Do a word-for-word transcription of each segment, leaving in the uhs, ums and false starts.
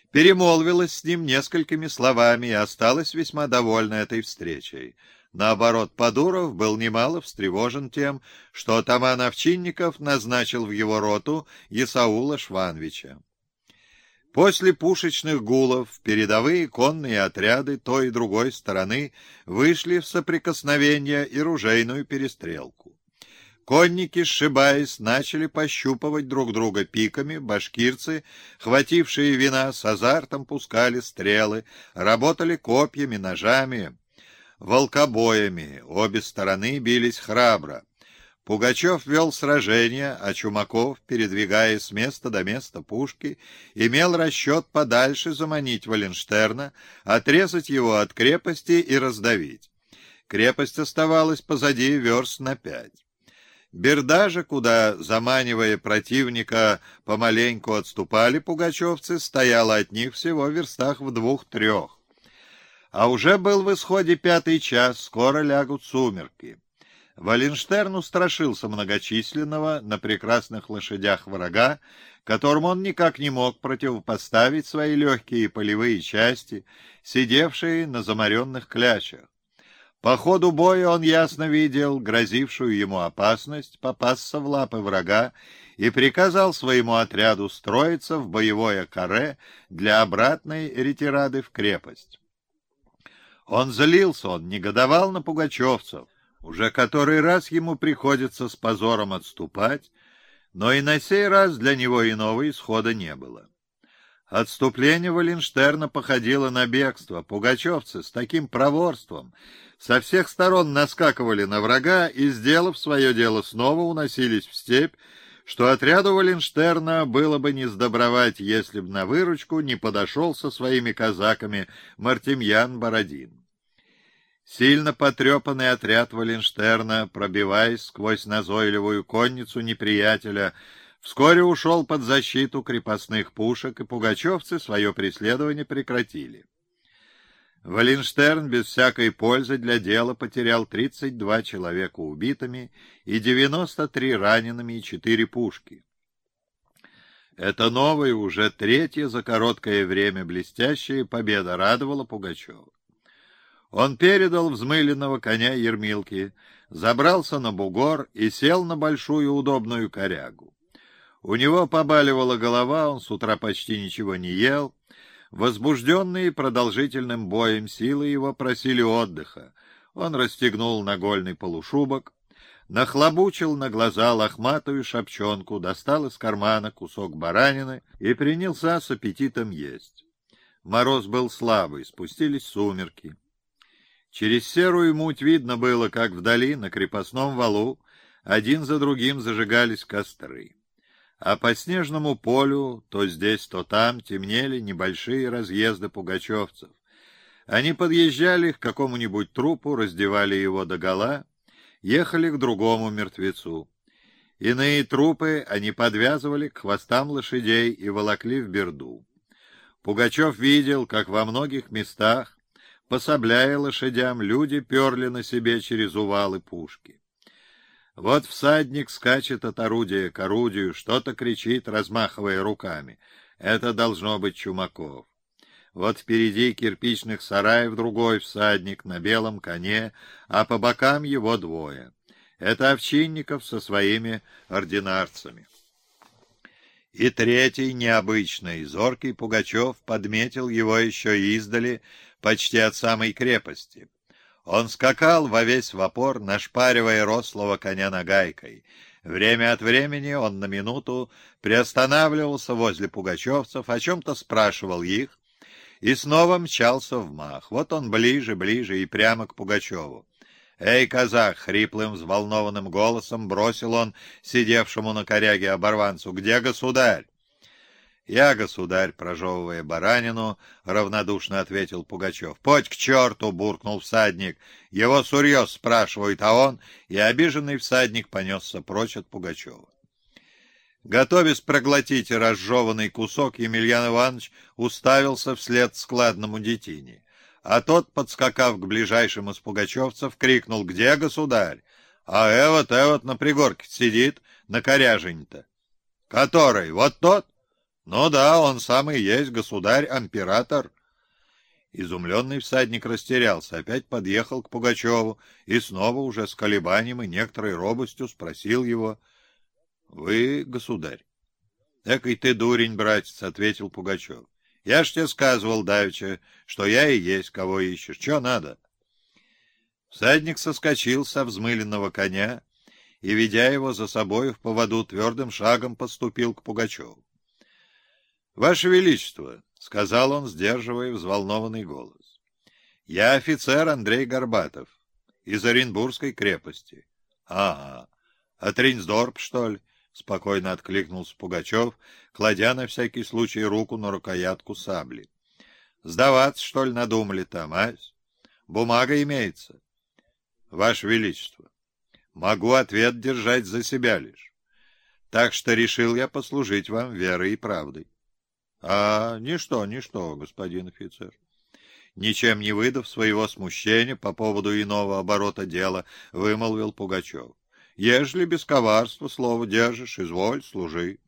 перемолвилась с ним несколькими словами и осталась весьма довольна этой встречей. Наоборот, Подуров был немало встревожен тем, что атаман Овчинников назначил в его роту Исаула Шванвича. После пушечных гулов передовые конные отряды той и другой стороны вышли в соприкосновение и ружейную перестрелку. Конники, сшибаясь, начали пощупывать друг друга пиками, башкирцы, хватившие вина, с азартом пускали стрелы, работали копьями, ножами, волкобоями, обе стороны бились храбро. Пугачев вел сражение, а Чумаков, передвигая с места до места пушки, имел расчет подальше заманить Валенштерна, отрезать его от крепости и раздавить. Крепость оставалась позади верст на пять. Берда же, куда, заманивая противника, помаленьку отступали пугачевцы, стояла от них всего в верстах в двух-трех. А уже был в исходе пятый час, скоро лягут сумерки. Валенштерн устрашился многочисленного на прекрасных лошадях врага, которому он никак не мог противопоставить свои легкие полевые части, сидевшие на замаренных клячах. По ходу боя он ясно видел грозившую ему опасность попасться в лапы врага и приказал своему отряду строиться в боевое каре для обратной ретирады в крепость. Он злился, он негодовал на пугачевцев. Уже который раз ему приходится с позором отступать, но и на сей раз для него иного исхода не было. Отступление Валенштерна походило на бегство. Пугачевцы с таким проворством со всех сторон наскакивали на врага и, сделав свое дело, снова уносились в степь, что отряду Валенштерна было бы не сдобровать, если б на выручку не подошел со своими казаками Мартемьян Бородин. Сильно потрепанный отряд Валенштерна, пробиваясь сквозь назойливую конницу неприятеля, вскоре ушел под защиту крепостных пушек, и пугачевцы свое преследование прекратили. Валенштерн без всякой пользы для дела потерял тридцать два человека убитыми и девяносто три ранеными и четыре пушки. Это новая, уже третья за короткое время блестящая победа радовала Пугачева. Он передал взмыленного коня Ермилке, забрался на бугор и сел на большую удобную корягу. У него побаливала голова, он с утра почти ничего не ел. Возбужденные продолжительным боем силы его просили отдыха. Он расстегнул нагольный полушубок, нахлобучил на глаза лохматую шапчонку, достал из кармана кусок баранины и принялся с аппетитом есть. Мороз был слабый, спустились сумерки. Через серую муть видно было, как вдали, на крепостном валу, один за другим зажигались костры. А по снежному полю, то здесь, то там, темнели небольшие разъезды пугачевцев. Они подъезжали к какому-нибудь трупу, раздевали его догола, ехали к другому мертвецу. Иные трупы они подвязывали к хвостам лошадей и волокли в берду. Пугачев видел, как во многих местах, пособляя лошадям, люди перли на себе через увалы пушки. Вот всадник скачет от орудия к орудию, что-то кричит, размахивая руками. Это должно быть Чумаков. Вот впереди кирпичных сараев другой всадник на белом коне, а по бокам его двое. Это Овчинников со своими ординарцами. И третий, необычный, зоркий Пугачев подметил его еще издали, почти от самой крепости. Он скакал во весь вопор, нашпаривая рослого коня нагайкой. Время от времени он на минуту приостанавливался возле пугачевцев, о чем-то спрашивал их и снова мчался вмах. Вот он ближе, ближе и прямо к Пугачеву. «Эй, казак!» — хриплым, взволнованным голосом бросил он сидевшему на коряге оборванцу. «Где государь?» «Я, государь», — прожевывая баранину, равнодушно ответил Пугачев. «Подь к черту!» — буркнул всадник. «Его сурьез спрашивают, а он...» И обиженный всадник понесся прочь от Пугачева. Готовясь проглотить разжеванный кусок, Емельян Иванович уставился вслед складному детине. А тот, подскакав к ближайшим из пугачевцев, крикнул: «Где государь?» «А эвот, эвот на пригорке сидит, на коряжень-то». «Который? Вот тот?» Ну да, он самый есть государь-император. Изумленный всадник растерялся, опять подъехал к Пугачеву и снова уже с колебанием и некоторой робостью спросил его: — Вы, государь? — Экой ты дурень, братец, — ответил Пугачев. — Я ж тебе сказывал давеча, что я и есть, кого ищешь. Че надо? Всадник соскочил со взмыленного коня и, ведя его за собой в поводу, твердым шагом подступил к Пугачеву. — Ваше Величество, — сказал он, сдерживая взволнованный голос, — я офицер Андрей Горбатов из Оренбургской крепости. — Ага, от Рейнсдорп, что ли? — спокойно откликнулся Пугачев, кладя на всякий случай руку на рукоятку сабли. — Сдаваться, что ли, надумали там, а? Бумага имеется. — Ваше Величество, могу ответ держать за себя лишь. Так что решил я послужить вам верой и правдой. — А, ничто, ничто, господин офицер. Ничем не выдав своего смущения по поводу иного оборота дела, вымолвил Пугачев. — Ежели без коварства слово держишь, изволь, служи.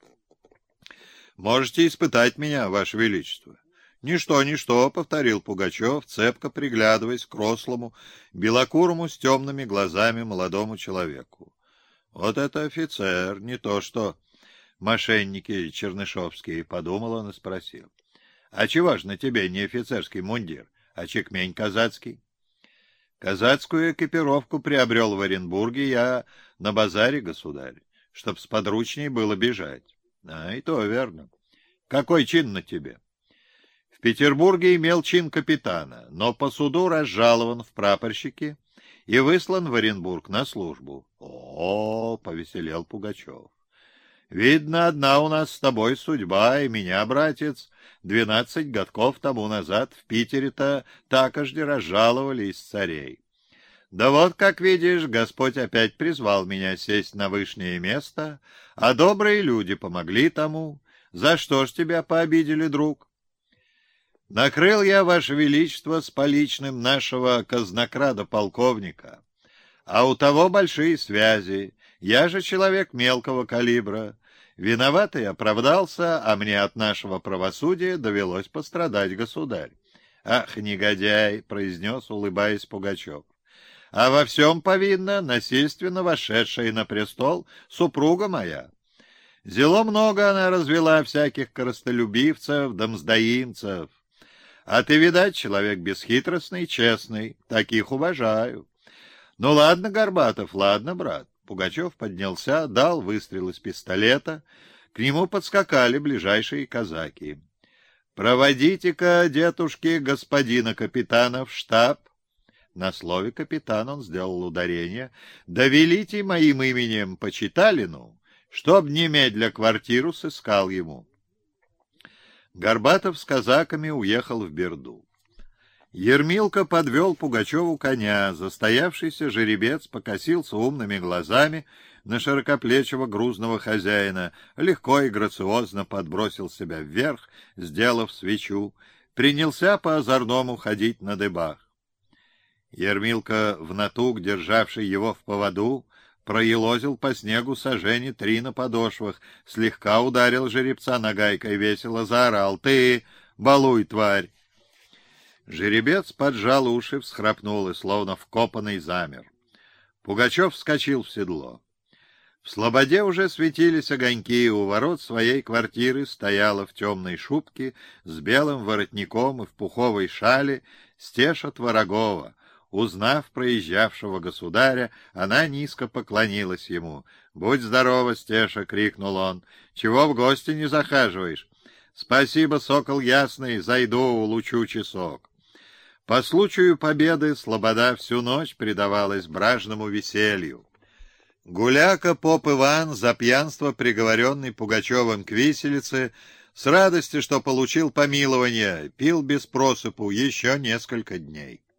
— Можете испытать меня, Ваше Величество. — Ничто, ничто, — повторил Пугачев, цепко приглядываясь к рослому, белокурому с темными глазами молодому человеку. — Вот это офицер, не то что... мошенники чернышовские, — подумал он и спросил. — А чего ж на тебе не офицерский мундир, а чекмень казацкий? — Казацкую экипировку приобрел в Оренбурге я на базаре, государь, чтоб сподручней было бежать. — А, и то верно. — Какой чин на тебе? — В Петербурге имел чин капитана, но по суду разжалован в прапорщики и выслан в Оренбург на службу. — О, — повеселел Пугачев. Видно, одна у нас с тобой судьба, и меня, братец, двенадцать годков тому назад в Питере-то такожде разжаловали из царей. Да вот, как видишь, Господь опять призвал меня сесть на вышнее место, а добрые люди помогли тому. За что ж тебя пообидели, друг? Накрыл я, Ваше Величество, с поличным нашего казнокрада-полковника, а у того большие связи, я же человек мелкого калибра. Виноватый оправдался, а мне от нашего правосудия довелось пострадать, государь. — Ах, негодяй! — произнес, улыбаясь Пугачев. — А во всем повинна насильственно вошедшая на престол супруга моя. Зело много она развела всяких коростолюбивцев да мздоимцев. А ты, видать, человек бесхитростный, честный, таких уважаю. Ну ладно, Горбатов, ладно, брат. Пугачев поднялся, дал выстрел из пистолета. К нему подскакали ближайшие казаки. — Проводите-ка, дедушки, господина капитана в штаб. На слове «капитан» он сделал ударение. — Довелите моим именем Почиталину, чтоб немедля квартиру сыскал ему. Горбатов с казаками уехал в Берду. Ермилка подвел Пугачеву коня. Застоявшийся жеребец покосился умными глазами на широкоплечего грузного хозяина, легко и грациозно подбросил себя вверх, сделав свечу, принялся по-озорному ходить на дыбах. Ермилка, в натуг державший его в поводу, проелозил по снегу сажени три на подошвах, слегка ударил жеребца нагайкой, весело заорал: «Ты, балуй, тварь!» Жеребец поджал уши, всхрапнул и, словно вкопанный, замер. Пугачев вскочил в седло. В слободе уже светились огоньки, и у ворот своей квартиры стояла в темной шубке с белым воротником и в пуховой шале Стеша Творогова. Узнав проезжавшего государя, она низко поклонилась ему. — Будь здорова, Стеша! — крикнул он. — Чего в гости не захаживаешь? — Спасибо, сокол ясный, зайду, улучу часок. По случаю победы слобода всю ночь предавалась бражному веселью. Гуляка поп Иван, за пьянство приговоренный Пугачевым к виселице, с радости, что получил помилование, пил без просыпу еще несколько дней.